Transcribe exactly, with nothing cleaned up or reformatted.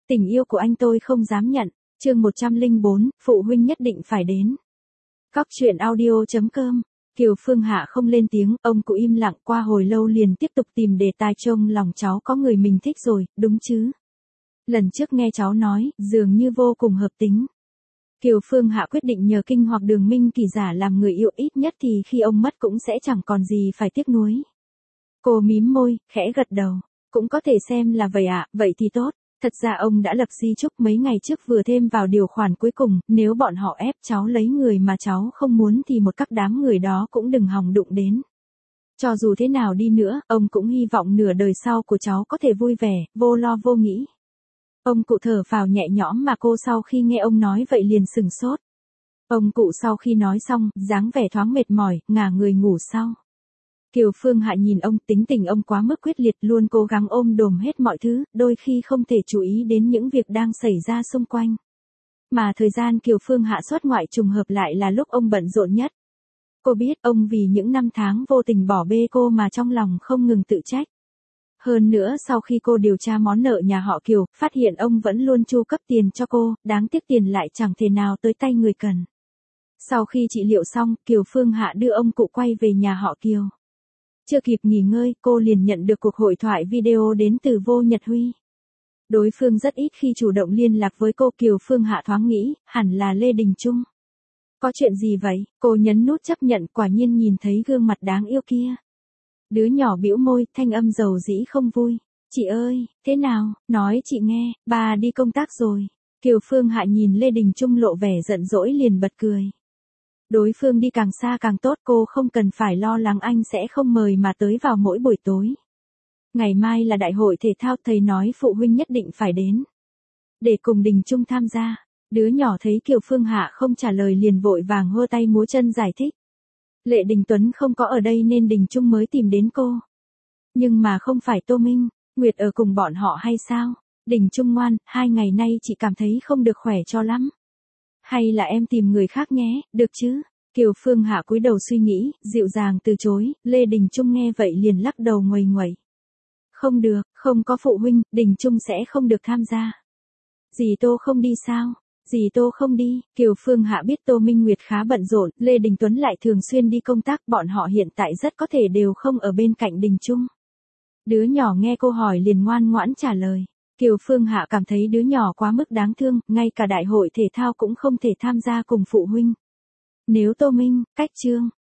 Tình yêu của anh tôi không dám nhận. Chương một trăm lẻ bốn, phụ huynh nhất định phải đến. Cóc truyện audio chấm com. Kiều Phương Hạ không lên tiếng, ông cụ im lặng, qua hồi lâu liền tiếp tục tìm đề tài. Trông lòng cháu có người mình thích rồi, đúng chứ? Lần trước nghe cháu nói, dường như vô cùng hợp tính. Kiều Phương Hạ quyết định nhờ Kinh hoặc Đường Minh Kỳ giả làm người yêu, ít nhất thì khi ông mất cũng sẽ chẳng còn gì phải tiếc nuối. Cô mím môi, khẽ gật đầu. Cũng có thể xem là vậy ạ, vậy thì tốt. Thật ra ông đã lập di chúc mấy ngày trước, vừa thêm vào điều khoản cuối cùng, nếu bọn họ ép cháu lấy người mà cháu không muốn thì một các đám người đó cũng đừng hòng đụng đến. Cho dù thế nào đi nữa, ông cũng hy vọng nửa đời sau của cháu có thể vui vẻ, vô lo vô nghĩ. Ông cụ thở phào nhẹ nhõm, mà cô sau khi nghe ông nói vậy liền sừng sốt. Ông cụ sau khi nói xong, dáng vẻ thoáng mệt mỏi, ngả người ngủ sau. Kiều Phương Hạ nhìn ông, tính tình ông quá mức quyết liệt, luôn cố gắng ôm đồm hết mọi thứ, đôi khi không thể chú ý đến những việc đang xảy ra xung quanh. Mà thời gian Kiều Phương Hạ xuất ngoại trùng hợp lại là lúc ông bận rộn nhất. Cô biết ông vì những năm tháng vô tình bỏ bê cô mà trong lòng không ngừng tự trách. Hơn nữa sau khi cô điều tra món nợ nhà họ Kiều, phát hiện ông vẫn luôn chu cấp tiền cho cô, đáng tiếc tiền lại chẳng thể nào tới tay người cần. Sau khi trị liệu xong, Kiều Phương Hạ đưa ông cụ quay về nhà họ Kiều. Chưa kịp nghỉ ngơi, cô liền nhận được cuộc hội thoại video đến từ Vô Nhật Huy. Đối phương rất ít khi chủ động liên lạc với cô. Kiều Phương Hạ thoáng nghĩ, hẳn là Lê Đình Trung. Có chuyện gì vậy? Cô nhấn nút chấp nhận, quả nhiên nhìn thấy gương mặt đáng yêu kia. Đứa nhỏ bĩu môi, thanh âm dầu dĩ không vui. Chị ơi, thế nào, nói chị nghe, bà đi công tác rồi. Kiều Phương Hạ nhìn Lê Đình Trung lộ vẻ giận dỗi liền bật cười. Đối phương đi càng xa càng tốt, cô không cần phải lo lắng anh sẽ không mời mà tới vào mỗi buổi tối. Ngày mai là đại hội thể thao, thầy nói phụ huynh nhất định phải đến. Để cùng Đình Trung tham gia. Đứa nhỏ thấy Kiều Phương Hạ không trả lời liền vội vàng hô tay múa chân giải thích. Lệ Đình Tuấn không có ở đây nên Đình Trung mới tìm đến cô. Nhưng mà không phải Tô Minh, Nguyệt ở cùng bọn họ hay sao? Đình Trung ngoan, hai ngày nay chị cảm thấy không được khỏe cho lắm. Hay là em tìm người khác nhé, được chứ? Kiều Phương Hạ cúi đầu suy nghĩ, dịu dàng từ chối. Lê Đình Trung nghe vậy liền lắc đầu nguầy nguẩy. Không được, không có phụ huynh, Đình Trung sẽ không được tham gia. Dì Tô không đi sao? Dì Tô không đi. Kiều Phương Hạ biết Tô Minh Nguyệt khá bận rộn, Lê Đình Tuấn lại thường xuyên đi công tác, bọn họ hiện tại rất có thể đều không ở bên cạnh Đình Trung. Đứa nhỏ nghe cô hỏi liền ngoan ngoãn trả lời. Kiều Phương Hạ cảm thấy đứa nhỏ quá mức đáng thương, ngay cả đại hội thể thao cũng không thể tham gia cùng phụ huynh. Nếu Tô Minh, Cách Trương,